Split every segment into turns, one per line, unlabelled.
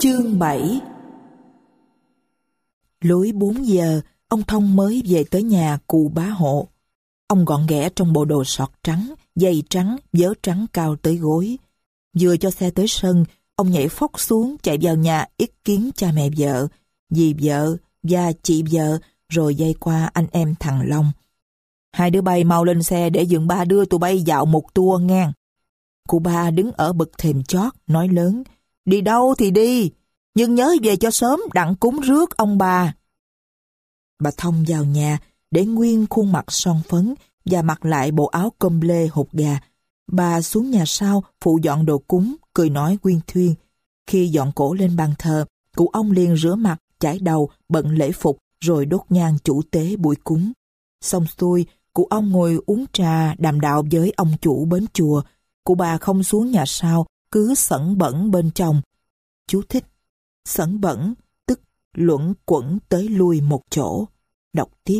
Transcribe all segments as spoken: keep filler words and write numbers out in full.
Chương bảy. Lối bốn giờ, ông Thông mới về tới nhà cụ bá hộ. Ông gọn ghẽ trong bộ đồ sọt trắng, giày trắng, vớ trắng cao tới gối. Vừa cho xe tới sân, ông nhảy phóc xuống chạy vào nhà yết kiến cha mẹ vợ, dì vợ và chị vợ, rồi dây qua anh em thằng Long. Hai đứa bay mau lên xe để dượng ba đưa tụi bay dạo một tour ngang. Cụ ba đứng ở bậc thềm chót, nói lớn: Đi đâu thì đi, nhưng nhớ về cho sớm đặng cúng rước ông bà. Bà Thông vào nhà để nguyên khuôn mặt son phấn và mặc lại bộ áo com lê hột gà. Bà xuống nhà sau phụ dọn đồ cúng, cười nói quyên thuyên. Khi dọn cỗ lên bàn thờ, cụ ông liền rửa mặt, chải đầu, bận lễ phục, rồi đốt nhang chủ tế buổi cúng. Xong xuôi, cụ ông ngồi uống trà đàm đạo với ông chủ bến chùa. Cụ bà không xuống nhà sau, cứ sẩn bẩn bên trong. Chú thích: sẩn bẩn tức luẩn quẩn tới lui một chỗ. Đọc tiếp.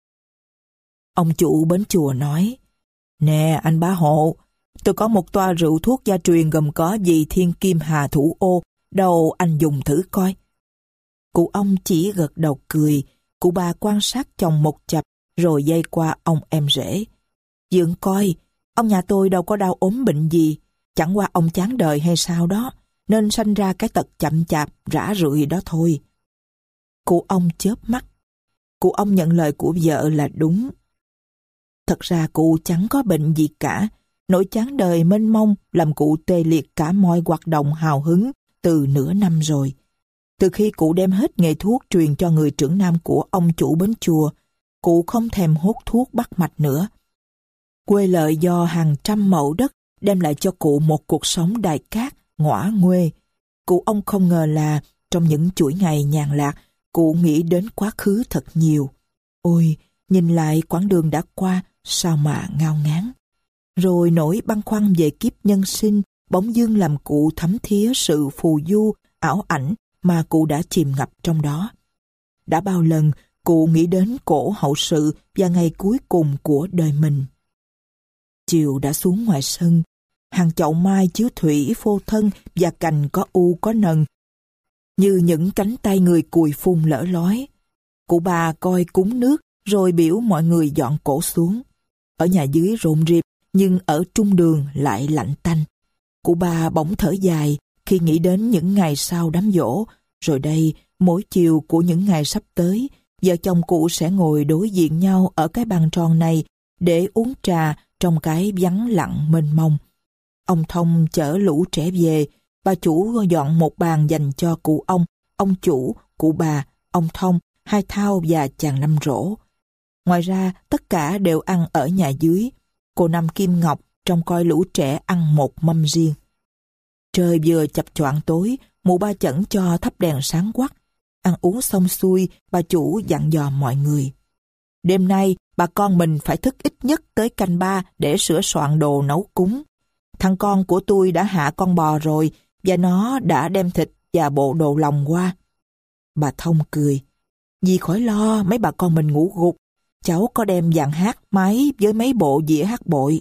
Ông chủ bến chùa nói: Nè anh bá hộ, tôi có một toa rượu thuốc gia truyền gồm có vị thiên kim hà thủ ô, đâu anh dùng thử coi. Cụ ông chỉ gật đầu cười. Cụ bà quan sát chồng một chập, rồi dây qua ông em rể. Dượng coi, ông nhà tôi đâu có đau ốm bệnh gì, chẳng qua ông chán đời hay sao đó, nên sanh ra cái tật chậm chạp, rã rượi đó thôi. Cụ ông chớp mắt. Cụ ông nhận lời của vợ là đúng. Thật ra cụ chẳng có bệnh gì cả. Nỗi chán đời mênh mông làm cụ tê liệt cả mọi hoạt động hào hứng từ nửa năm rồi. Từ khi cụ đem hết nghề thuốc truyền cho người trưởng nam của ông chủ bến chùa, cụ không thèm hốt thuốc bắt mạch nữa. Quê lợi do hàng trăm mẫu đất đem lại cho cụ một cuộc sống đài cát, ngõa nguê. Cụ ông không ngờ là trong những chuỗi ngày nhàn lạc, cụ nghĩ đến quá khứ thật nhiều. Ôi, nhìn lại quãng đường đã qua, sao mà ngao ngán. Rồi nỗi băn khoăn về kiếp nhân sinh bỗng dưng làm cụ thấm thía sự phù du, ảo ảnh mà cụ đã chìm ngập trong đó. Đã bao lần cụ nghĩ đến cỗ hậu sự và ngày cuối cùng của đời mình. Chiều đã xuống ngoài sân, hàng chậu mai chiếu thủy phô thân và cành có u có nần, như những cánh tay người cùi phun lở lói. Cụ bà coi cúng nước, rồi biểu mọi người dọn cỗ xuống. Ở nhà dưới rộn rịp, nhưng ở trung đường lại lạnh tanh. Cụ bà bỗng thở dài khi nghĩ đến những ngày sau đám giỗ. Rồi đây, mỗi chiều của những ngày sắp tới, vợ chồng cụ sẽ ngồi đối diện nhau ở cái bàn tròn này để uống trà trong cái vắng lặng mênh mông. Ông Thông chở lũ trẻ về, bà chủ dọn một bàn dành cho cụ ông, ông chủ, cụ bà, ông Thông, hai Thao và chàng Năm Rỗ. Ngoài ra, tất cả đều ăn ở nhà dưới. Cô Năm Kim Ngọc trông coi lũ trẻ ăn một mâm riêng. Trời vừa chập choạng tối, mụ ba chẩn cho thắp đèn sáng quắc. Ăn uống xong xuôi, bà chủ dặn dò mọi người: Đêm nay, bà con mình phải thức ít nhất tới canh ba để sửa soạn đồ nấu cúng. Thằng con của tôi đã hạ con bò rồi, và nó đã đem thịt và bộ đồ lòng qua. Bà Thông cười: Dì khỏi lo, mấy bà con mình ngủ gục. Cháu có đem dàn hát máy với mấy bộ dĩa hát bội.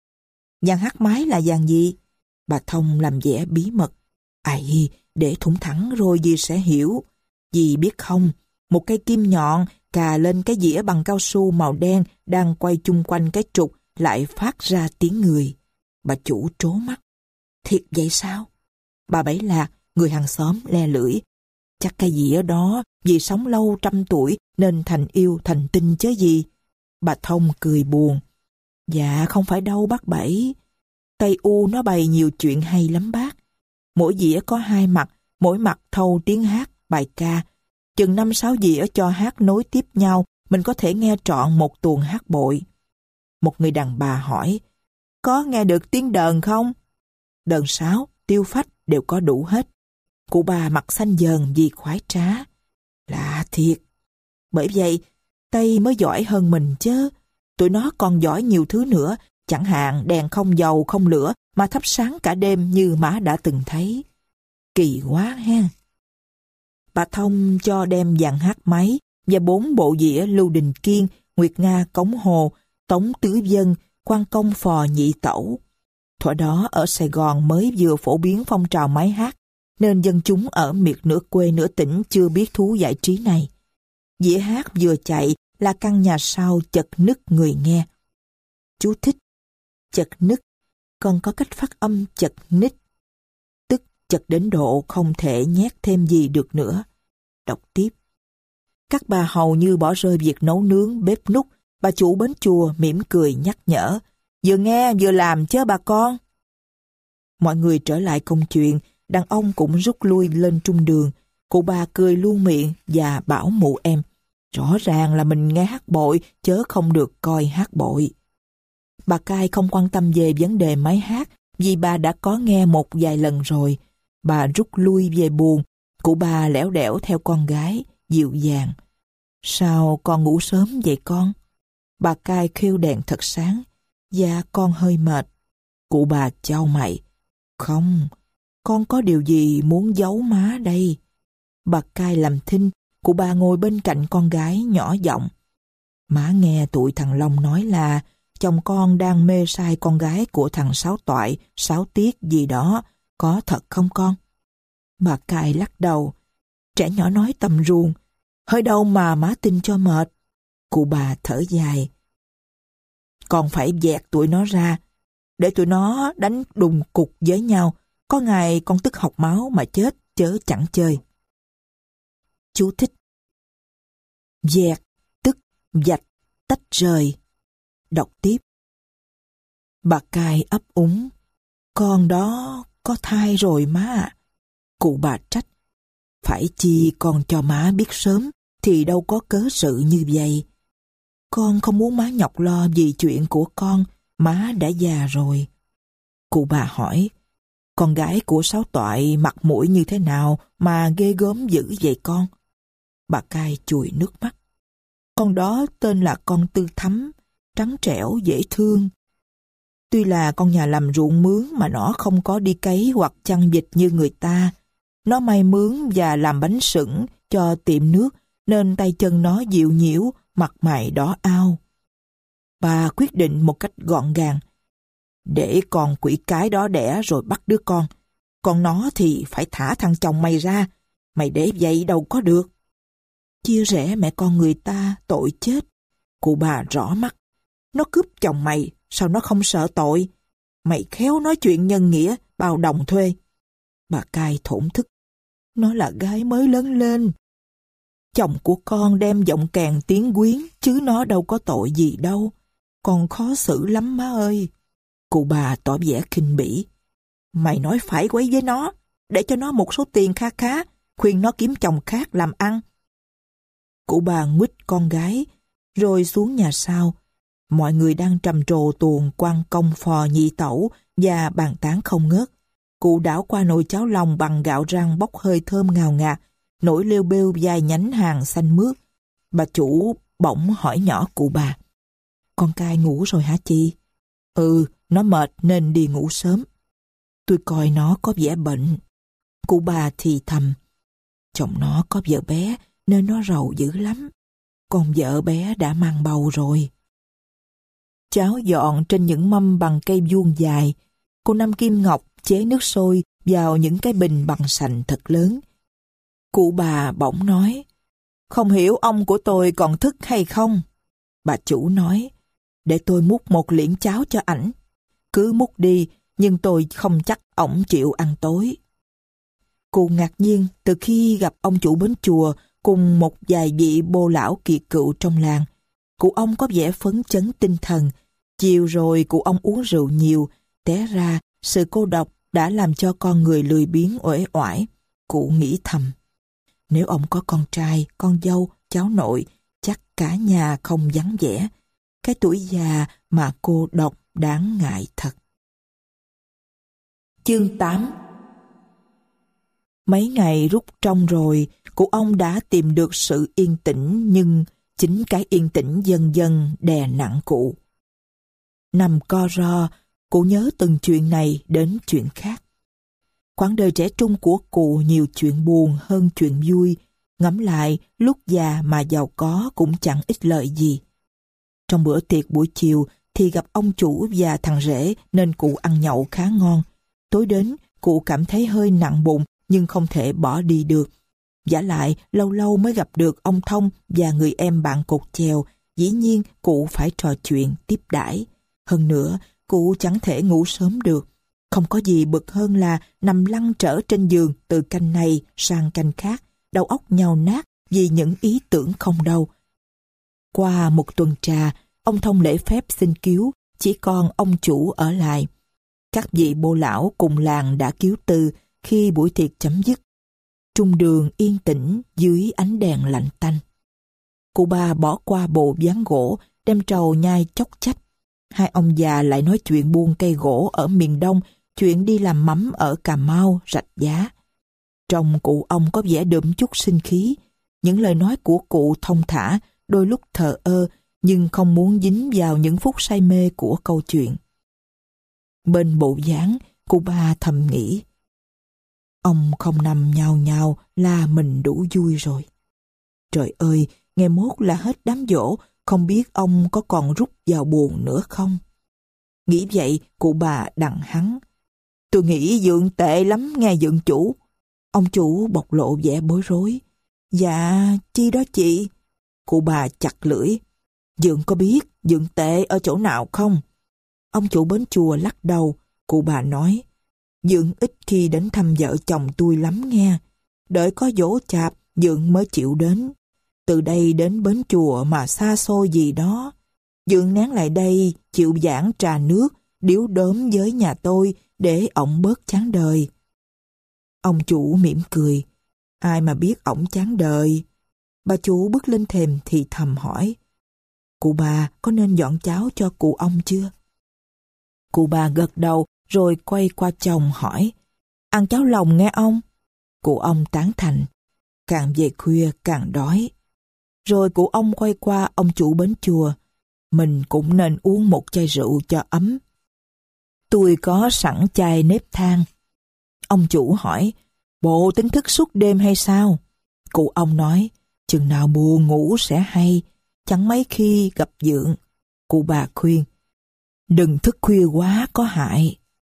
Dàn hát máy là dàn gì? Bà Thông làm vẻ bí mật. Ây, để thủng thẳng rồi dì sẽ hiểu. Dì biết không, một cây kim nhọn cà lên cái dĩa bằng cao su màu đen đang quay chung quanh cái trục lại phát ra tiếng người. Bà chủ trố mắt. Thiệt vậy sao? Bà Bảy Lạc, người hàng xóm, le lưỡi. Chắc cái dĩa đó vì sống lâu trăm tuổi nên thành yêu thành tinh chứ gì. Bà Thông cười buồn. Dạ không phải đâu bác Bảy. Tây U nó bày nhiều chuyện hay lắm bác. Mỗi dĩa có hai mặt, mỗi mặt thâu tiếng hát, bài ca. Chừng năm sáu dĩa cho hát nối tiếp nhau, mình có thể nghe trọn một tuồng hát bội. Một người đàn bà hỏi: Có nghe được tiếng đờn không? Đờn sáo, tiêu phách đều có đủ hết. Cụ bà mặt xanh dờn vì khoái trá. Lạ thiệt. Bởi vậy, Tây mới giỏi hơn mình chứ. Tụi nó còn giỏi nhiều thứ nữa, chẳng hạn đèn không dầu không lửa mà thắp sáng cả đêm như má đã từng thấy. Kỳ quá ha. Bà Thông cho đem dàn hát máy và bốn bộ dĩa Lưu Đình Kiên, Nguyệt Nga Cống Hồ, Tống Tứ Dân, Quan Công Phò Nhị Tẩu. Thuở đó ở Sài Gòn mới vừa phổ biến phong trào máy hát, nên dân chúng ở miệt nửa quê nửa tỉnh chưa biết thú giải trí này. Dĩa hát vừa chạy là căn nhà sau chật nức người nghe. Chú thích: chật nức còn có cách phát âm chật ních, tức chật đến độ không thể nhét thêm gì được nữa. Đọc tiếp. Các bà hầu như bỏ rơi việc nấu nướng bếp núc. Bà chủ bến chùa mỉm cười nhắc nhở: vừa nghe vừa làm chớ bà con. Mọi người trở lại công chuyện, đàn ông cũng rút lui lên trung đường. Cụ bà cười luôn miệng và bảo mụ em: rõ ràng là mình nghe hát bội chớ không được coi hát bội. Bà cai không quan tâm về vấn đề máy hát vì bà đã có nghe một vài lần rồi. Bà rút lui về buồng. Cụ bà lẻo đẻo theo con gái, dịu dàng: sao con ngủ sớm vậy con? Bà cai khêu đèn thật sáng. Dạ con hơi mệt. Cụ bà chau mày: không, con có điều gì muốn giấu má đây. Bà cai làm thinh. Cụ bà ngồi bên cạnh con gái nhỏ giọng: má nghe tụi thằng Long nói là chồng con đang mê sai con gái của thằng Sáu Toại, Sáu Tiết gì đó, có thật không con? Bà cai lắc đầu: trẻ nhỏ nói tầm ruồng, hơi đâu mà má tin cho mệt. Cụ bà thở dài: con phải dẹt tụi nó ra, để tụi nó đánh đùng cục với nhau, có ngày con tức học máu mà chết chớ chẳng chơi. Chú thích: dẹt tức vạch, tách rời. Đọc tiếp. Bà cai ấp úng: con đó có thai rồi má ạ. Cụ bà trách: phải chi con cho má biết sớm thì đâu có cớ sự như vậy. Con không muốn má nhọc lo vì chuyện của con, má đã già rồi. Cụ bà hỏi: con gái của Sáu Toại mặt mũi như thế nào mà ghê gớm dữ vậy con? Bà cai chùi nước mắt: con đó tên là con Tư Thắm, trắng trẻo dễ thương. Tuy là con nhà làm ruộng mướn mà nó không có đi cấy hoặc chăn vịt như người ta. Nó may mướn và làm bánh sửng cho tiệm nước nên tay chân nó dịu nhiễu, mặt mày đỏ ao. Bà quyết định một cách gọn gàng: để con quỷ cái đó đẻ rồi bắt đứa con. Còn nó thì phải thả thằng chồng mày ra. Mày để vậy đâu có được. Chia rẽ mẹ con người ta tội chết. Cụ bà rõ mắt: nó cướp chồng mày, sao nó không sợ tội? Mày khéo nói chuyện nhân nghĩa, bao đồng thuê. Bà cai thổn thức: nó là gái mới lớn lên. Chồng của con đem giọng kèn tiếng quyến, chứ nó đâu có tội gì đâu. Con khó xử lắm má ơi. Cụ bà tỏ vẻ khinh bỉ: mày nói phải quấy với nó, để cho nó một số tiền kha khá, khuyên nó kiếm chồng khác làm ăn. Cụ bà nguýt con gái, rồi xuống nhà sau. Mọi người đang trầm trồ tuồng quan công phò nhị tẩu và bàn tán không ngớt. Cụ đảo qua nồi cháo lòng bằng gạo rang bốc hơi thơm ngào ngạt, nổi lêu bêu vài nhánh hàng xanh mướt. Bà chủ bỗng hỏi nhỏ cụ bà: con cai ngủ rồi hả chị? Ừ, nó mệt nên đi ngủ sớm. Tôi coi nó có vẻ bệnh. Cụ bà thì thầm: chồng nó có vợ bé nên nó rầu dữ lắm. Còn vợ bé đã mang bầu rồi. Cháo dọn trên những mâm bằng cây vuông dài. Cô Năm Kim Ngọc chế nước sôi vào những cái bình bằng sành thật lớn. Cụ bà bỗng nói: không hiểu ông của tôi còn thức hay không? Bà chủ nói: để tôi múc một liễn cháo cho ảnh. Cứ múc đi, nhưng tôi không chắc ổng chịu ăn tối. Cụ ngạc nhiên từ khi gặp ông chủ bến chùa cùng một vài vị bô lão kiệt cựu trong làng. Cụ ông có vẻ phấn chấn tinh thần. Chiều rồi cụ ông uống rượu nhiều, té ra sự cô độc đã làm cho con người lười biếng uể oải. Cụ nghĩ thầm: nếu ông có con trai, con dâu, cháu nội, chắc cả nhà không vắng vẻ. Cái tuổi già mà cô độc đáng ngại thật. Chương tám. Mấy ngày rút trong rồi, cụ ông đã tìm được sự yên tĩnh, nhưng chính cái yên tĩnh dần dần đè nặng cụ. Nằm co ro, cụ nhớ từng chuyện này đến chuyện khác. Quãng đời trẻ trung của cụ nhiều chuyện buồn hơn chuyện vui. Ngẫm lại, lúc già mà giàu có cũng chẳng ích lợi gì. Trong bữa tiệc buổi chiều thì gặp ông chủ và thằng rể nên cụ ăn nhậu khá ngon. Tối đến, cụ cảm thấy hơi nặng bụng nhưng không thể bỏ đi được. Vả lại, lâu lâu mới gặp được ông Thông và người em bạn cột chèo, dĩ nhiên cụ phải trò chuyện, tiếp đãi. Hơn nữa, cụ chẳng thể ngủ sớm được. Không có gì bực hơn là nằm lăn trở trên giường từ canh này sang canh khác, đầu óc nhao nát vì những ý tưởng không đâu. Qua một tuần trà, ông Thông lễ phép xin cứu, chỉ còn ông chủ ở lại. Các vị bô lão cùng làng đã cứu từ khi buổi tiệc chấm dứt. Trung đường yên tĩnh dưới ánh đèn lạnh tanh. Cụ bà bỏ qua bộ ván gỗ, đem trầu nhai chốc chách. Hai ông già lại nói chuyện buôn cây gỗ ở miền Đông, chuyện đi làm mắm ở Cà Mau, Rạch Giá. Trong cụ ông có vẻ đượm chút sinh khí. Những lời nói của cụ thông thả, đôi lúc thờ ơ, nhưng không muốn dính vào những phút say mê của câu chuyện. Bên bộ ván, cụ bà thầm nghĩ, ông không nằm nhào nhào là mình đủ vui rồi. Trời ơi, ngày mốt là hết đám giỗ, không biết ông có còn rút vào buồn nữa không? Nghĩ vậy, cụ bà đặng hắn. Tôi nghĩ dượng tệ lắm nghe dượng chủ. Ông chủ bộc lộ vẻ bối rối. Dạ, chi đó chị? Cụ bà chặt lưỡi. Dượng có biết dượng tệ ở chỗ nào không? Ông chủ bến chùa lắc đầu. Cụ bà nói, dượng ít khi đến thăm vợ chồng tôi lắm nghe. Đợi có dỗ chạp, dượng mới chịu đến. Từ đây đến bến chùa mà xa xôi gì đó. Dượng nén lại đây, chịu giảng trà nước, điếu đốm với nhà tôi để ổng bớt chán đời. Ông chủ mỉm cười. Ai mà biết ổng chán đời. Bà chủ bước lên thềm thì thầm hỏi, cụ bà có nên dọn cháo cho cụ ông chưa? Cụ bà gật đầu rồi quay qua chồng hỏi, ăn cháo lòng nghe ông? Cụ ông tán thành, càng về khuya càng đói. Rồi cụ ông quay qua ông chủ bến chùa, mình cũng nên uống một chai rượu cho ấm. Tôi có sẵn chai nếp than. Ông chủ hỏi, bộ tính thức suốt đêm hay sao? Cụ ông nói, chừng nào buồn ngủ sẽ hay, chẳng mấy khi gặp dượng. Cụ bà khuyên, đừng thức khuya quá có hại.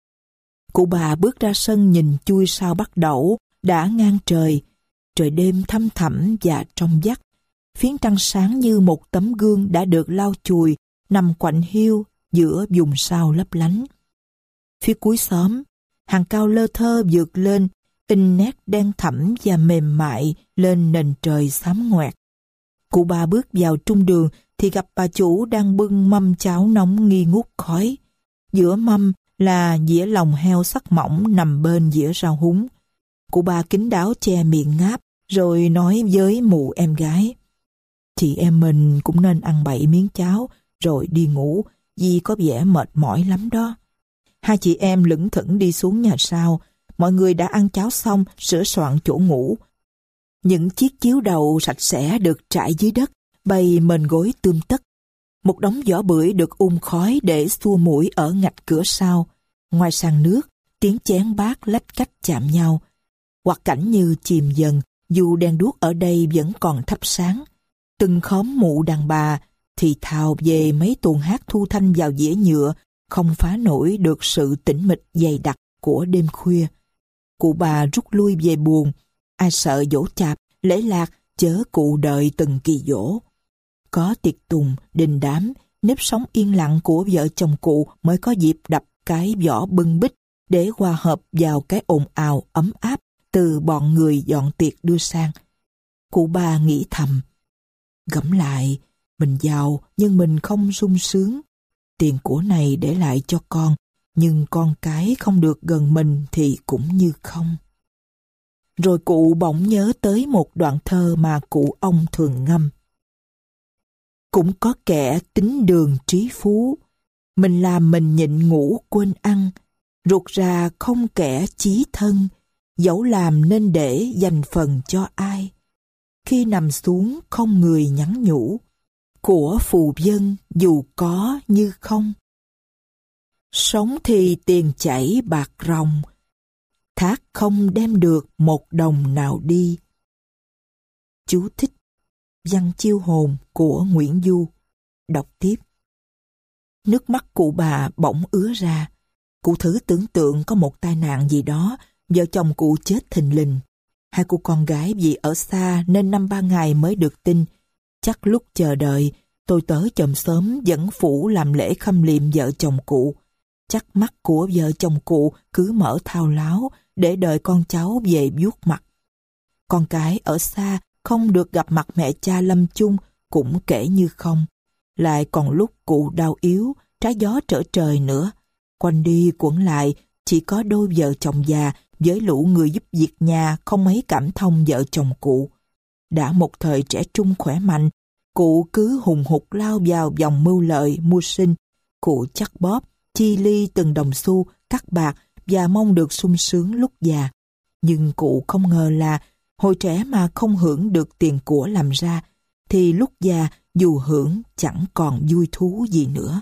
Cụ bà bước ra sân nhìn chui sao bắt đẩu, đã ngang trời. Trời đêm thăm thẳm và trong vắt. Phiến trăng sáng như một tấm gương đã được lau chùi, nằm quạnh hiu giữa vùng sao lấp lánh. Phía cuối xóm, hàng cao lơ thơ vượt lên, in nét đen thẳm và mềm mại lên nền trời xám ngoẹt. Cụ bà bước vào trung đường thì gặp bà chủ đang bưng mâm cháo nóng nghi ngút khói. Giữa mâm là dĩa lòng heo sắc mỏng nằm bên dĩa rau húng. Cụ bà kín đáo che miệng ngáp rồi nói với mụ em gái, chị em mình cũng nên ăn bảy miếng cháo rồi đi ngủ, vì có vẻ mệt mỏi lắm đó. Hai chị em lững thững đi xuống nhà sau. Mọi người đã ăn cháo xong, sửa soạn chỗ ngủ. Những chiếc chiếu đầu sạch sẽ được trải dưới đất, bày mền gối tươm tất. Một đống vỏ bưởi được um khói để xua mũi ở ngạch cửa sau. Ngoài sàn nước, tiếng chén bát lách cách chạm nhau. Hoặc cảnh như chìm dần, dù đèn đuốc ở đây vẫn còn thắp sáng. Từng khóm mụ đàn bà thì thào về mấy tuồng hát thu thanh vào dĩa nhựa, không phá nổi được sự tĩnh mịch dày đặc của đêm khuya. Cụ bà rút lui về buồng, ai sợ dỗ chạp, lễ lạc, chớ cụ đợi từng kỳ dỗ. Có tiệc tùng, đình đám, nếp sống yên lặng của vợ chồng cụ mới có dịp đập cái vỏ bưng bít để hòa hợp vào cái ồn ào ấm áp từ bọn người dọn tiệc đưa sang. Cụ bà nghĩ thầm, gẫm lại, mình giàu nhưng mình không sung sướng. Tiền của này để lại cho con, nhưng con cái không được gần mình thì cũng như không. Rồi cụ bỗng nhớ tới một đoạn thơ mà cụ ông thường ngâm. Cũng có kẻ tính đường trí phú, mình làm mình nhịn ngủ quên ăn, ruột ra không kẻ chí thân, dẫu làm nên để dành phần cho ai. Khi nằm xuống không người nhắn nhủ, của phù dân dù có như không. Sống thì tiền chảy bạc ròng, thác không đem được một đồng nào đi. Chú thích: Văn chiêu hồn của Nguyễn Du. Đọc tiếp. Nước mắt cụ bà bỗng ứa ra. Cụ thử tưởng tượng có một tai nạn gì đó, vợ chồng cụ chết thình lình. Hai cô con gái vì ở xa nên năm ba ngày mới được tin. Chắc lúc chờ đợi, tôi tớ chòm xóm dẫn phủ làm lễ khâm liệm vợ chồng cụ. Chắc mắt của vợ chồng cụ cứ mở thao láo để đợi con cháu về vuốt mặt. Con cái ở xa không được gặp mặt mẹ cha lâm chung cũng kể như không. Lại còn lúc cụ đau yếu, trái gió trở trời nữa. Quanh đi quẩn lại, chỉ có đôi vợ chồng già với lũ người giúp việc nhà không mấy cảm thông vợ chồng cụ. Đã một thời trẻ trung khỏe mạnh, cụ cứ hùng hục lao vào vòng mưu lợi, mưu sinh. Cụ chắc bóp, chi ly từng đồng xu, cắt bạc và mong được sung sướng lúc già. Nhưng cụ không ngờ là hồi trẻ mà không hưởng được tiền của làm ra, thì lúc già dù hưởng chẳng còn vui thú gì nữa.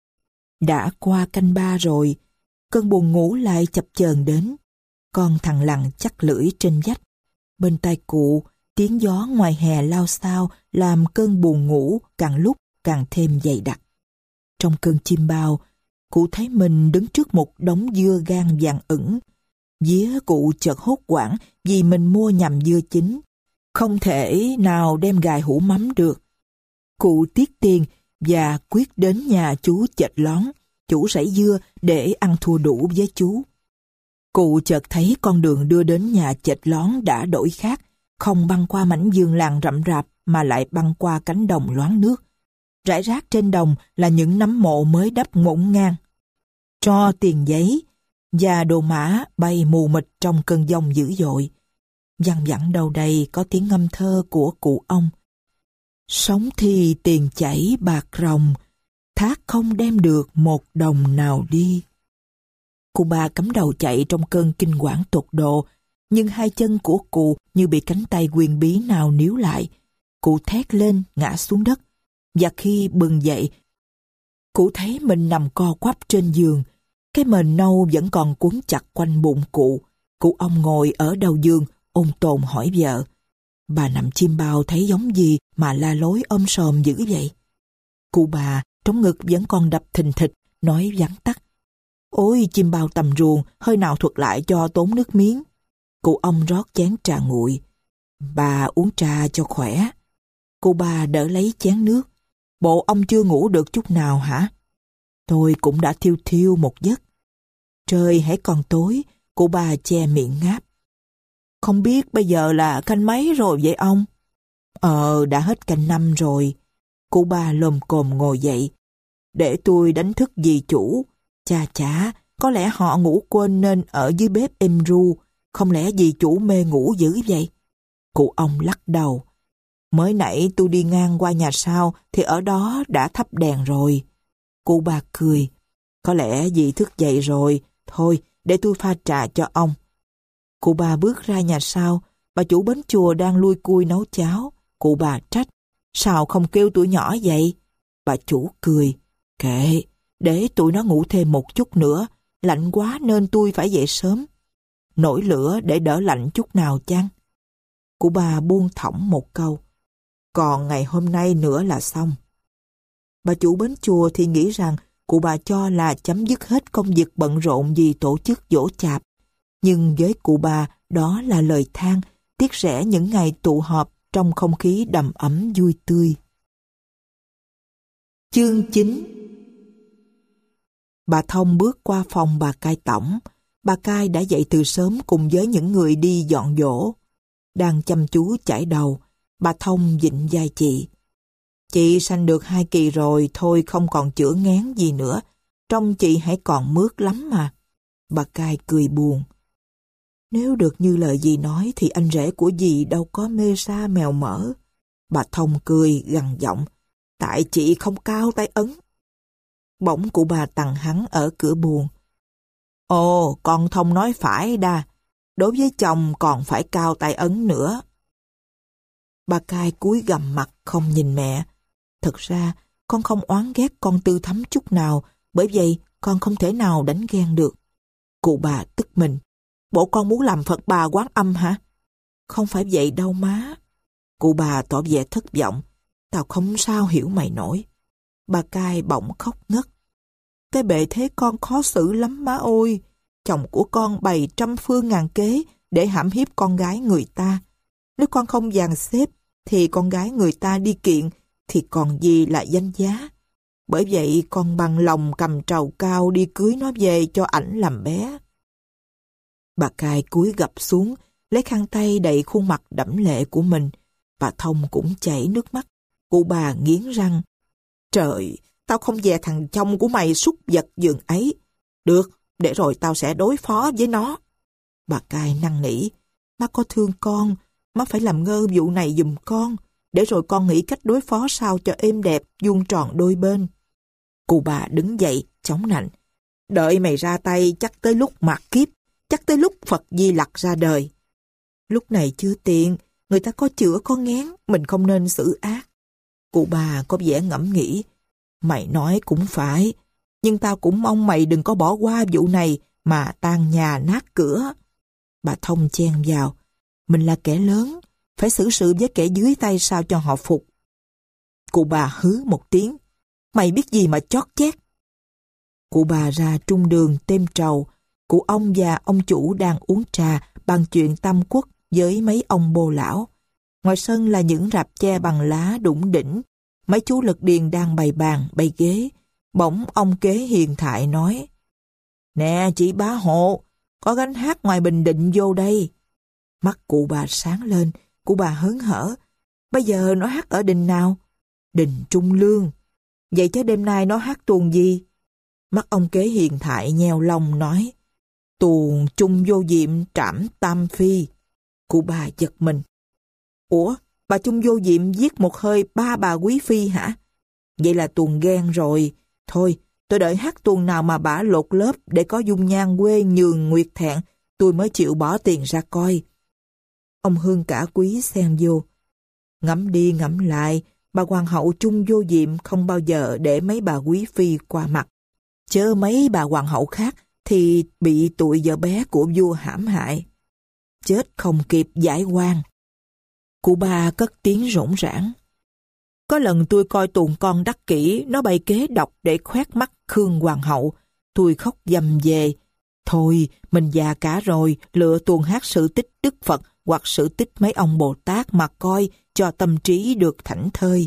Đã qua canh ba rồi, cơn buồn ngủ lại chập chờn đến. Con thằng Lằn chắc lưỡi trên vách. Bên tai cụ, tiếng gió ngoài hè lao xao làm cơn buồn ngủ càng lúc càng thêm dày đặc. Trong cơn chim bao, cụ thấy mình đứng trước một đống dưa gang vàng ửng. Vía cụ chợt hốt hoảng vì mình mua nhầm dưa chín. Không thể nào đem gài hũ mắm được. Cụ tiếc tiền và quyết đến nhà chú Chệch Lón, chủ rẫy dưa để ăn thua đủ với chú. Cụ chợt thấy con đường đưa đến nhà Chệch Lón đã đổi khác, không băng qua mảnh vườn làng rậm rạp mà lại băng qua cánh đồng loáng nước. Rải rác trên đồng là những nấm mộ mới đắp ngổn ngang. Tro tiền giấy và đồ mã bay mù mịt trong cơn giông dữ dội. Văng vẳng đâu đây có tiếng ngâm thơ của cụ ông. Sống thì tiền chảy bạc ròng, thác không đem được một đồng nào đi. Cụ bà cắm đầu chạy trong cơn kinh quản tột độ, nhưng hai chân của cụ như bị cánh tay quyền bí nào níu lại. Cụ thét lên ngã xuống đất, và khi bừng dậy, cụ thấy mình nằm co quắp trên giường. Cái mền nâu vẫn còn quấn chặt quanh bụng cụ. Cụ ông ngồi ở đầu giường, ôn tồn hỏi vợ: bà nằm chim bao thấy giống gì mà la lối ôm sòm dữ vậy? Cụ bà trong ngực vẫn còn đập thình thịch, nói vắn tắt: ôi chim bao tầm ruồng, hơi nào thuật lại cho tốn nước miếng. Cụ ông rót chén trà nguội: bà uống trà cho khỏe. Cụ bà đỡ lấy chén nước: bộ ông chưa ngủ được chút nào hả? Tôi cũng đã thiêu thiêu một giấc. Trời hãy còn tối. Cụ bà che miệng ngáp: không biết bây giờ là canh mấy rồi vậy ông? Ờ, đã hết canh năm rồi. Cụ bà lồm cồm ngồi dậy: để tôi đánh thức dì chủ. Chà chả, có lẽ họ ngủ quên nên ở dưới bếp êm ru. Không lẽ dì chủ mê ngủ dữ vậy? Cụ ông lắc đầu: mới nãy tôi đi ngang qua nhà sau thì ở đó đã thắp đèn rồi. Cụ bà cười: có lẽ dì thức dậy rồi. Thôi, để tôi pha trà cho ông. Cụ bà bước ra nhà sau. Bà chủ bến chùa đang lui cui nấu cháo. Cụ bà trách: sao không kêu tụi nhỏ vậy? Bà chủ cười: kệ, để tụi nó ngủ thêm một chút nữa. Lạnh quá nên tôi phải dậy sớm. Nổi lửa để đỡ lạnh chút nào chăng? Cụ bà buông thõng một câu: còn ngày hôm nay nữa là xong. Bà chủ bến chùa thì nghĩ rằng cụ bà cho là chấm dứt hết công việc bận rộn vì tổ chức giỗ chạp. Nhưng với cụ bà, đó là lời than, tiếc rẻ những ngày tụ họp trong không khí đầm ấm vui tươi. Chương chín. Bà Thông bước qua phòng bà Cai tổng. Bà Cai đã dậy từ sớm cùng với những người đi dọn dỗ. Đang chăm chú chải đầu, bà Thông vịn vai chị: chị sanh được hai kỳ rồi, thôi không còn chữa ngán gì nữa. Trông chị hãy còn mướt lắm mà. Bà Cai cười buồn: nếu được như lời dì nói thì anh rể của dì đâu có mê sa mèo mỡ. Bà Thông cười gằn giọng: tại chị không cao tay ấn. Bỗng cụ bà tằng hắn ở cửa buồng: ồ, con Thông nói phải đa. Đối với chồng còn phải cao tay ấn nữa. Bà Cai cúi gằm mặt không nhìn mẹ. Thật ra con không oán ghét con Tư Thắm chút nào, bởi vậy con không thể nào đánh ghen được. Cụ bà tức mình: bộ con muốn làm Phật Bà Quán Âm hả? Không phải vậy đâu má. Cụ bà tỏ vẻ thất vọng: tao không sao hiểu mày nổi. Bà Cai bỗng khóc ngất: cái bệ thế con khó xử lắm má ơi. chồng của con bày trăm phương ngàn kế để hãm hiếp con gái người ta. Nếu con không dàn xếp, thì con gái người ta đi kiện, thì còn gì là danh giá. Bởi vậy con bằng lòng cầm trầu cao đi cưới nó về cho ảnh làm bé. Bà Cai cúi gập xuống, lấy khăn tay đậy khuôn mặt đẫm lệ của mình. Bà Thông cũng chảy nước mắt. Cụ bà nghiến răng. Trời, tao không dè thằng chồng của mày súc vật giường ấy. Được, để rồi tao sẽ đối phó với nó. Bà Cai năn nỉ. Má có thương con, má phải làm ngơ vụ này giùm con, để rồi con nghĩ cách đối phó sao cho êm đẹp, vuông tròn đôi bên. Cụ bà đứng dậy, chống nạnh. Đợi mày ra tay chắc tới lúc mạt kiếp, chắc tới lúc Phật Di Lặc ra đời. Lúc này chưa tiện, người ta có chữa có ngén, mình không nên xử ác. Cụ bà có vẻ ngẫm nghĩ. Mày nói cũng phải, nhưng tao cũng mong mày đừng có bỏ qua vụ này mà tan nhà nát cửa. Bà Thông chen vào. Mình là kẻ lớn, phải xử sự với kẻ dưới tay sao cho họ phục. Cụ bà hứ một tiếng. Mày biết gì mà chót chét. Cụ bà ra trung đường têm trầu. Cụ ông và ông chủ đang uống trà bàn chuyện tam quốc với mấy ông bô lão. Ngoài sân là những rạp che bằng lá đủng đỉnh. Mấy chú lực điền đang bày bàn, bày ghế. Bỗng ông kế hiền thại nói. Nè chị Bá Hộ, có gánh hát ngoài Bình Định vô đây. Mắt cụ bà sáng lên, cụ bà hớn hở. Bây giờ nó hát ở đình nào? Đình Trung Lương. Vậy chứ đêm nay nó hát tuồng gì? Mắt ông kế hiền thại nheo lòng nói. Tuồng Trung Vô Diệm trảm Tam Phi. Cụ bà giật mình. Ủa, bà Trung Vô Diệm giết một hơi ba bà quý phi hả? Vậy là tuồng ghen rồi. Thôi, tôi đợi hát tuồng nào mà bả lột lớp để có dung nhan quê nhường nguyệt thẹn, tôi mới chịu bỏ tiền ra coi. Ông Hương cả quý xen vô. Ngẫm đi ngẫm lại, bà hoàng hậu Trung Vô Diệm không bao giờ để mấy bà quý phi qua mặt. Chớ mấy bà hoàng hậu khác thì bị tụi vợ bé của vua hãm hại. Chết không kịp giải oan. Cụ bà cất tiếng rỗng rãng. Có lần tôi coi tuồng con đắc kỷ, nó bày kế độc để khoét mắt Khương hoàng hậu. Tôi khóc dầm về. Thôi, mình già cả rồi, lựa tuồng hát sự tích Đức Phật hoặc sự tích mấy ông Bồ Tát mà coi cho tâm trí được thảnh thơi.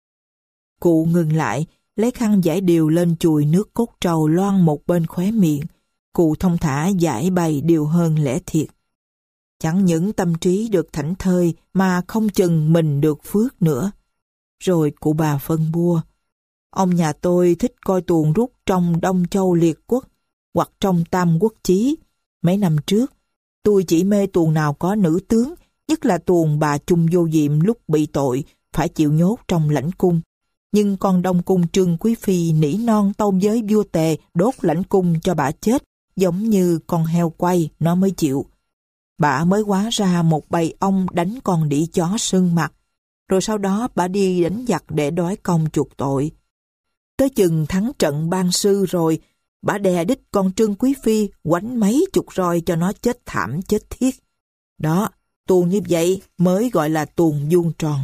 Cụ ngừng lại, lấy khăn giải điều lên chùi nước cốt trầu loang một bên khóe miệng. Cụ thông thả giải bày điều hơn lẽ thiệt. Chẳng những tâm trí được thảnh thơi mà không chừng mình được phước nữa. Rồi cụ bà phân bua. Ông nhà tôi thích coi tuồng rút trong Đông Châu Liệt Quốc hoặc trong Tam Quốc Chí. Mấy năm trước, tôi chỉ mê tuồng nào có nữ tướng, nhất là tuồng bà Trung Vô Diệm lúc bị tội, phải chịu nhốt trong lãnh cung. Nhưng con Đông Cung Trương Quý Phi nỉ non tâu với vua Tề đốt lãnh cung cho bà chết, giống như con heo quay nó mới chịu. Bà mới hóa ra một bầy ong đánh con đĩ chó sưng mặt, rồi sau đó bà đi đánh giặc để đói công chuộc tội. Tới chừng thắng trận Ban Sư rồi, bà đè đít con Trương Quý Phi quánh mấy chục roi cho nó chết thảm chết thiết. Đó, tuồng như vậy mới gọi là tuồng vuông tròn.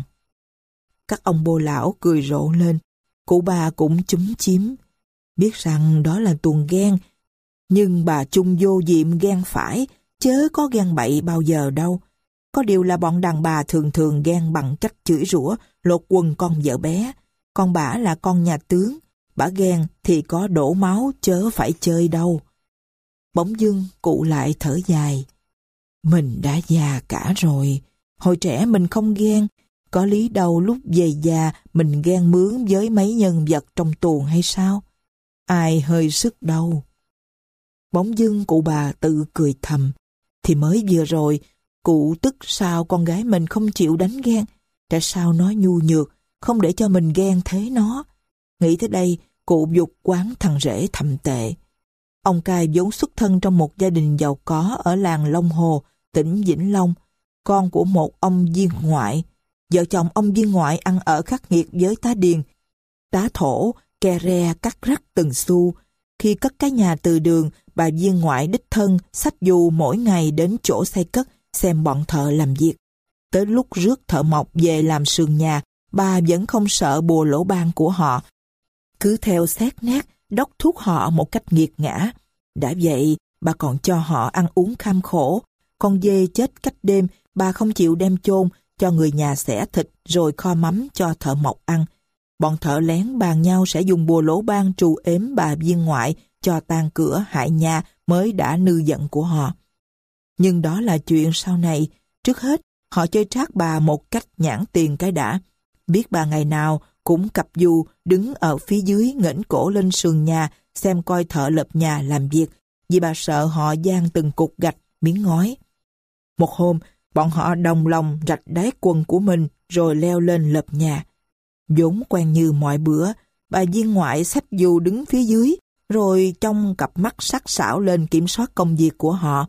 Các ông bô lão cười rộ lên, cụ bà cũng chúm chím. Biết rằng đó là tuồng ghen, nhưng bà Trung Vô Diệm ghen phải, chớ có ghen bậy bao giờ đâu. Có điều là bọn đàn bà thường thường ghen bằng cách chửi rủa, lột quần con vợ bé. Con bả là con nhà tướng, bả ghen thì có đổ máu chớ phải chơi đâu. Bỗng dưng cụ lại thở dài. Mình đã già cả rồi, hồi trẻ mình không ghen, có lý đâu lúc về già mình ghen mướn với mấy nhân vật trong tuồng hay sao? Ai hơi sức đâu. Bỗng dưng cụ bà tự cười thầm. Thì mới vừa rồi, cụ tức sao con gái mình không chịu đánh ghen. Tại sao nó nhu nhược, không để cho mình ghen thế nó. Nghĩ tới đây, cụ giục quán thằng rể thậm tệ. Ông Cai vốn xuất thân trong một gia đình giàu có ở làng Long Hồ, tỉnh Vĩnh Long, con của một ông viên ngoại. Vợ chồng ông viên ngoại ăn ở khắc nghiệt với tá điền, tá thổ, ke re cắt rắc từng xu. Khi cất cái nhà từ đường, bà viên ngoại đích thân xách dù mỗi ngày đến chỗ xây cất xem bọn thợ làm việc. Tới lúc rước thợ mộc về làm sườn nhà, bà vẫn không sợ bùa lỗ ban của họ. Cứ theo xét nét, đốc thúc họ một cách nghiệt ngã. Đã vậy, bà còn cho họ ăn uống kham khổ. Con dê chết cách đêm, bà không chịu đem chôn, cho người nhà xẻ thịt rồi kho mắm cho thợ mộc ăn. Bọn thợ lén bàn nhau sẽ dùng bùa lỗ ban trù ếm bà viên ngoại cho tan cửa hại nhà mới đã nư giận của họ. Nhưng đó là chuyện sau này. Trước hết, họ chơi trác bà một cách nhãn tiền cái đã. Biết bà ngày nào cũng cặp dù đứng ở phía dưới nghển cổ lên sườn nhà xem coi thợ lợp nhà làm việc, vì bà sợ họ giăng từng cục gạch, miếng ngói. Một hôm, bọn họ đồng lòng rạch đáy quần của mình rồi leo lên lợp nhà. Vốn quen như mọi bữa, bà viên ngoại xách dù đứng phía dưới, rồi trong cặp mắt sắc sảo lên kiểm soát công việc của họ.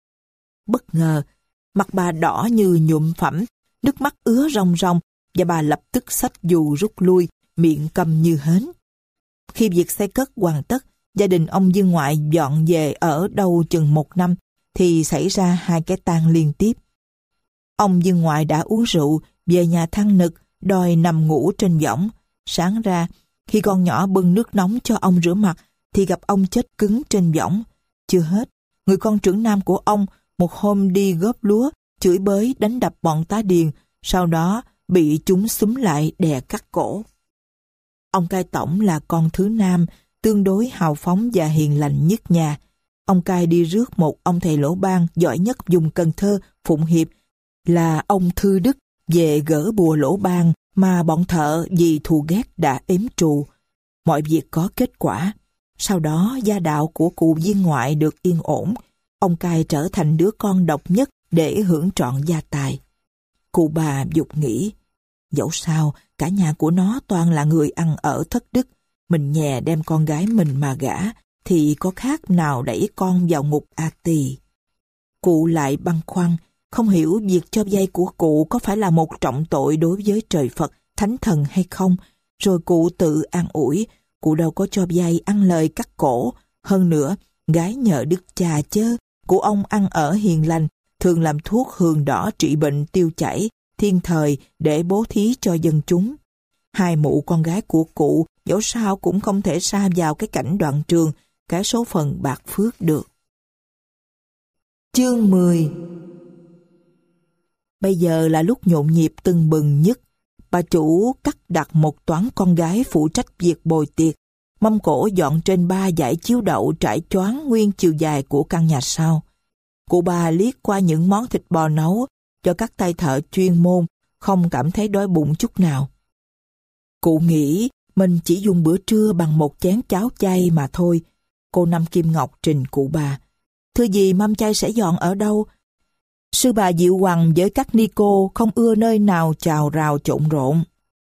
Bất ngờ, mặt bà đỏ như nhuộm phẩm, nước mắt ứa ròng ròng, và bà lập tức xách dù rút lui, miệng câm như hến. Khi việc xây cất hoàn tất, gia đình ông viên ngoại dọn về ở đâu chừng một năm, thì xảy ra hai cái tang liên tiếp. Ông viên ngoại đã uống rượu, về nhà than nực, đòi nằm ngủ trên võng. Sáng ra, khi con nhỏ bưng nước nóng cho ông rửa mặt, thì gặp ông chết cứng trên võng. Chưa hết, người con trưởng nam của ông một hôm đi góp lúa, chửi bới đánh đập bọn tá điền, sau đó bị chúng xúm lại đè cắt cổ. Ông cai tổng là con thứ nam, tương đối hào phóng và hiền lành nhất nhà. Ông cai đi rước một ông thầy lỗ ban giỏi nhất vùng Cần Thơ, Phụng Hiệp, là ông Thư Đức, về gỡ bùa lỗ ban mà bọn thợ vì thù ghét đã ếm trù. Mọi việc có kết quả. Sau đó gia đạo của cụ viên ngoại được yên ổn. Ông cai trở thành đứa con độc nhất để hưởng trọn gia tài. Cụ bà dục nghĩ, dẫu sao cả nhà của nó toàn là người ăn ở thất đức, mình nhè đem con gái mình mà gả thì có khác nào đẩy con vào ngục A Tỳ. Cụ lại băn khoăn, không hiểu việc cho vay của cụ có phải là một trọng tội đối với trời Phật, Thánh Thần hay không. Rồi cụ tự an ủi, cụ đâu có cho vay ăn lời cắt cổ. Hơn nữa, gái nhờ đức cha chớ, cụ ông ăn ở hiền lành, thường làm thuốc hương đỏ trị bệnh tiêu chảy, thiên thời để bố thí cho dân chúng. Hai mụ con gái của cụ dẫu sao cũng không thể sa vào cái cảnh đoạn trường, cái số phận bạc phước được. Chương mười. Bây giờ là lúc nhộn nhịp tưng bừng nhất. Bà chủ cắt đặt một toán con gái phụ trách việc bồi tiệc, mâm cỗ dọn trên ba dãy chiếu đậu trải choáng nguyên chiều dài của căn nhà sau. Cụ bà liếc qua những món thịt bò nấu cho các tay thợ chuyên môn, không cảm thấy đói bụng chút nào. Cụ nghĩ mình chỉ dùng bữa trưa bằng một chén cháo chay mà thôi. Cô Năm Kim Ngọc trình cụ bà, thưa dì, mâm chay sẽ dọn ở đâu? Sư bà Diệu Hoằng với các ni cô không ưa nơi nào chào rào trộn rộn.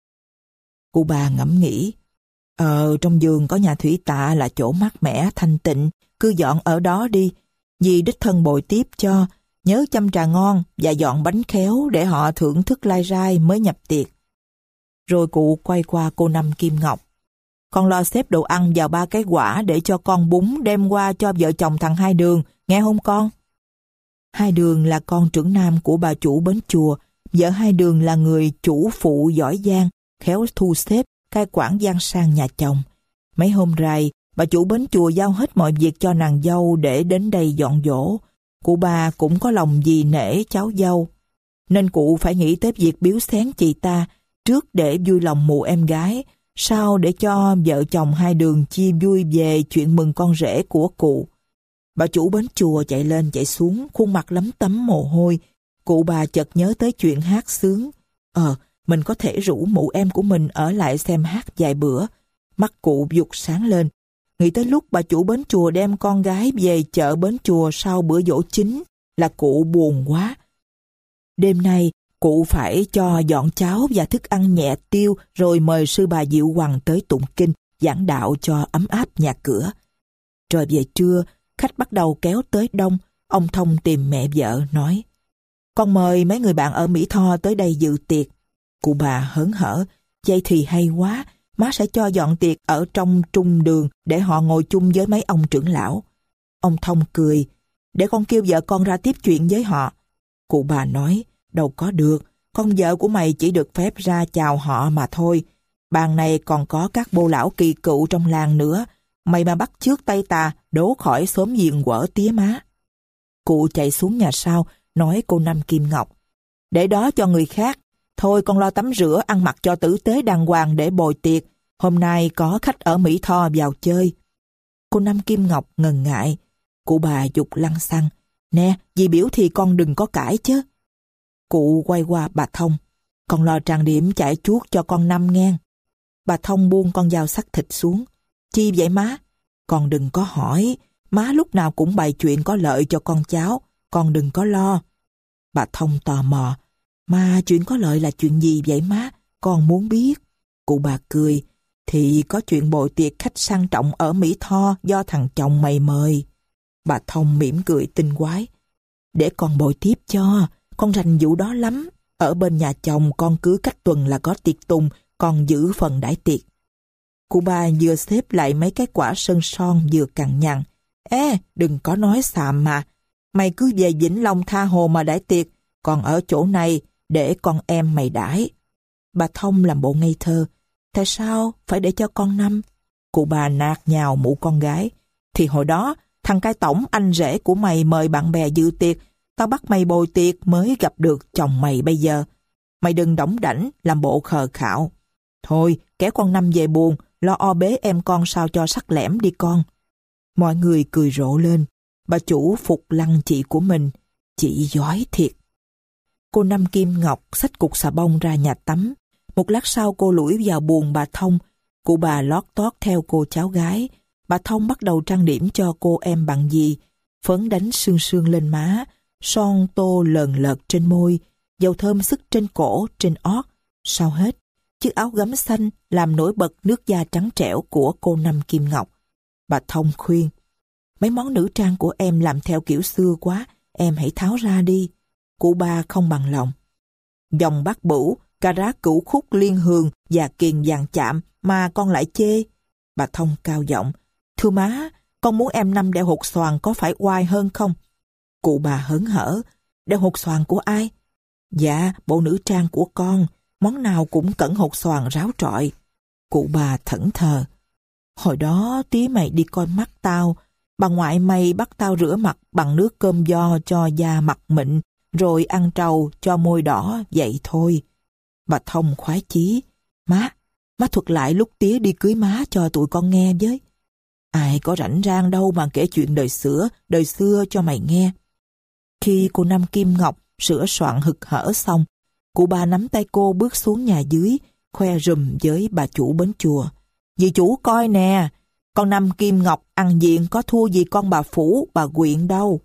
Cụ bà ngẫm nghĩ, Ờ, trong vườn có nhà thủy tạ là chỗ mát mẻ, thanh tịnh, cứ dọn ở đó đi. Dì đích thân bồi tiếp cho, nhớ chăm trà ngon và dọn bánh khéo để họ thưởng thức lai rai mới nhập tiệc. Rồi cụ quay qua cô Năm Kim Ngọc. Con lo xếp đồ ăn vào ba cái quả để cho con bún đem qua cho vợ chồng thằng Hai Đường, nghe không con? Hai Đường là con trưởng nam của bà chủ bến chùa. Vợ Hai Đường là người chủ phụ giỏi giang, khéo thu xếp, cai quản gian sang nhà chồng. Mấy hôm rày, bà chủ bến chùa giao hết mọi việc cho nàng dâu để đến đây dọn dỗ. Cụ bà cũng có lòng vì nể cháu dâu, nên cụ phải nghĩ tới việc biếu xén chị ta, trước để vui lòng mụ em gái, sau để cho vợ chồng Hai Đường chia vui về chuyện mừng con rể của cụ. Bà chủ bến chùa chạy lên chạy xuống, khuôn mặt lấm tấm mồ hôi. Cụ bà chợt nhớ tới chuyện hát sướng. Ờ, mình có thể rủ mụ em của mình ở lại xem hát vài bữa. Mắt cụ vụt sáng lên. Nghĩ tới lúc bà chủ bến chùa đem con gái về chợ bến chùa sau bữa giỗ chính là cụ buồn quá. Đêm nay, cụ phải cho dọn cháo và thức ăn nhẹ tiêu rồi mời sư bà Diệu Hoằng tới tụng kinh, giảng đạo cho ấm áp nhà cửa. Rồi về trưa, khách bắt đầu kéo tới đông. Ông Thông tìm mẹ vợ nói, con mời mấy người bạn ở Mỹ Tho tới đây dự tiệc. Cụ bà hớn hở, vậy thì hay quá, má sẽ cho dọn tiệc ở trong trung đường để họ ngồi chung với mấy ông trưởng lão. Ông Thông cười, để con kêu vợ con ra tiếp chuyện với họ. Cụ bà nói, đâu có được, con vợ của mày chỉ được phép ra chào họ mà thôi. Bàn này còn có các bô lão kỳ cựu trong làng nữa, mày mà bắt chước tay tà, đố khỏi xóm giềng quở tía má. Cụ chạy xuống nhà sau, nói cô Năm Kim Ngọc, để đó cho người khác. Thôi con lo tắm rửa, ăn mặc cho tử tế đàng hoàng để bồi tiệc. Hôm nay có khách ở Mỹ Tho vào chơi. Cô Năm Kim Ngọc ngần ngại. Cụ bà giục lăng xăng, nè, dì biểu thì con đừng có cãi chứ. Cụ quay qua bà Thông, con lo trang điểm chải chuốt cho con Năm nghe. Bà Thông buông con dao sắc thịt xuống. Chi vậy má? Con đừng có hỏi, má lúc nào cũng bày chuyện có lợi cho con cháu, con đừng có lo. Bà Thông tò mò, mà chuyện có lợi là chuyện gì vậy má? Con muốn biết. Cụ bà cười, thì có chuyện bồi tiệc khách sang trọng ở Mỹ Tho do thằng chồng mày mời. Bà Thông mỉm cười tinh quái, để con bồi tiếp cho, con rành vụ đó lắm. Ở bên nhà chồng con cứ cách tuần là có tiệc tùng, con giữ phần đãi tiệc. Cụ bà vừa xếp lại mấy cái quả sơn son vừa cằn nhằn, ê, đừng có nói xàm mà. Mày cứ về Vĩnh Long tha hồ mà đãi tiệc, còn ở chỗ này để con em mày đãi. Bà Thông làm bộ ngây thơ, tại sao phải để cho con Năm? Cụ bà nạt nhào mụ con gái, thì hồi đó thằng cai tổng anh rể của mày mời bạn bè dự tiệc, tao bắt mày bồi tiệc mới gặp được chồng mày bây giờ. Mày đừng đỏng đảnh làm bộ khờ khạo. Thôi kéo con Năm về buồn, lo o bế em con sao cho sắc lẻm đi con. Mọi người cười rộ lên. Bà chủ phục lăng chị của mình, chị giỏi thiệt. Cô Năm Kim Ngọc xách cục xà bông ra nhà tắm. Một lát sau cô lủi vào buồng bà Thông. Cụ bà lót tót theo cô cháu gái. Bà Thông bắt đầu trang điểm cho cô em bằng gì. Phấn đánh sương sương lên má, son tô lờn lợt trên môi, dầu thơm sức trên cổ, trên ót. Sau hết, chiếc áo gấm xanh làm nổi bật nước da trắng trẻo của cô Năm Kim Ngọc. Bà Thông khuyên, mấy món nữ trang của em làm theo kiểu xưa quá, em hãy tháo ra đi. Cụ bà không bằng lòng. Dòng bát bửu, cà rá cửu khúc liên hương và kiền vàng chạm mà con lại chê. Bà Thông cao giọng, thưa má, con muốn em Năm đeo hột xoàn có phải oai hơn không? Cụ bà hớn hở, đeo hột xoàn của ai? Dạ, bộ nữ trang của con, món nào cũng cẩn hột xoàn ráo trọi. Cụ bà thẫn thờ, hồi đó tía mày đi coi mắt tao, bà ngoại mày bắt tao rửa mặt bằng nước cơm giò cho da mặt mịn, rồi ăn trầu cho môi đỏ, vậy thôi. Bà Thông khoái chí, má, má thuật lại lúc tía đi cưới má cho tụi con nghe với. Ai có rảnh rang đâu mà kể chuyện đời xưa, đời xưa cho mày nghe. Khi cô Năm Kim Ngọc sửa soạn hực hở xong, cụ bà nắm tay cô bước xuống nhà dưới, khoe rùm với bà chủ bến chùa. Dì chủ coi nè, con Năm Kim Ngọc ăn diện có thua gì con bà Phủ, bà Quyện đâu.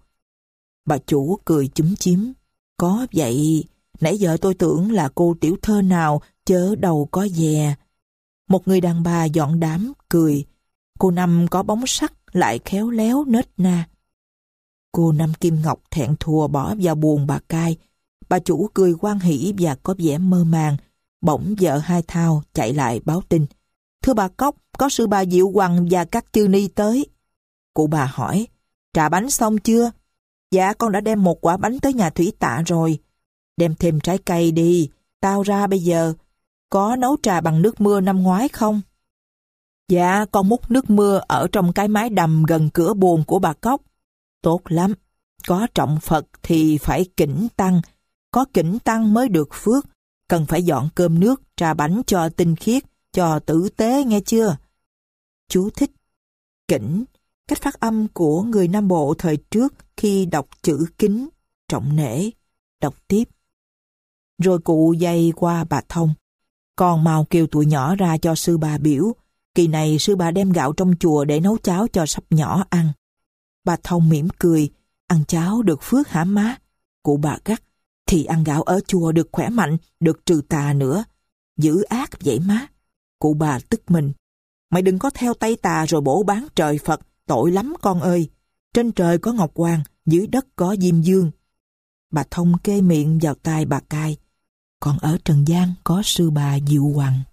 Bà chủ cười chúm chím. Có vậy, nãy giờ tôi tưởng là cô tiểu thơ nào, chớ đầu có dè. Một người đàn bà dọn đám, cười. Cô Năm có bóng sắc, lại khéo léo nết na. Cô Năm Kim Ngọc thẹn thùa bỏ vào buồng bà cai. Bà chủ cười hoan hỉ và có vẻ mơ màng. Bỗng vợ hai thao chạy lại báo tin. Thưa bà Cóc, có sư bà Diệu Hoằng và các chư ni tới. Cụ bà hỏi, trà bánh xong chưa? Dạ con đã đem một quả bánh tới nhà thủy tạ rồi. Đem thêm trái cây đi, tao ra bây giờ. Có nấu trà bằng nước mưa năm ngoái không? Dạ con múc nước mưa ở trong cái mái đầm gần cửa buồng của bà Cóc. Tốt lắm, có trọng Phật thì phải kỉnh tăng, có kỉnh tăng mới được phước, cần phải dọn cơm nước, trà bánh cho tinh khiết, cho tử tế nghe chưa? Chú thích, kỉnh, cách phát âm của người Nam Bộ thời trước khi đọc chữ kính, trọng nể, đọc tiếp. Rồi cụ dây qua bà Thông, con mau kêu tụi nhỏ ra cho sư bà biểu, kỳ này sư bà đem gạo trong chùa để nấu cháo cho sắp nhỏ ăn. Bà Thông mỉm cười, ăn cháo được phước hả má? Cụ bà gắt, thì ăn gạo ở chùa được khỏe mạnh, được trừ tà nữa. Dữ ác vậy má. Cụ bà tức mình, mày đừng có theo tay tà rồi bổ bán trời Phật, tội lắm con ơi. Trên trời có Ngọc Hoàng, dưới đất có Diêm Dương. Bà Thông kê miệng vào tai bà cai, còn ở trần gian có sư bà Diệu Hoằng.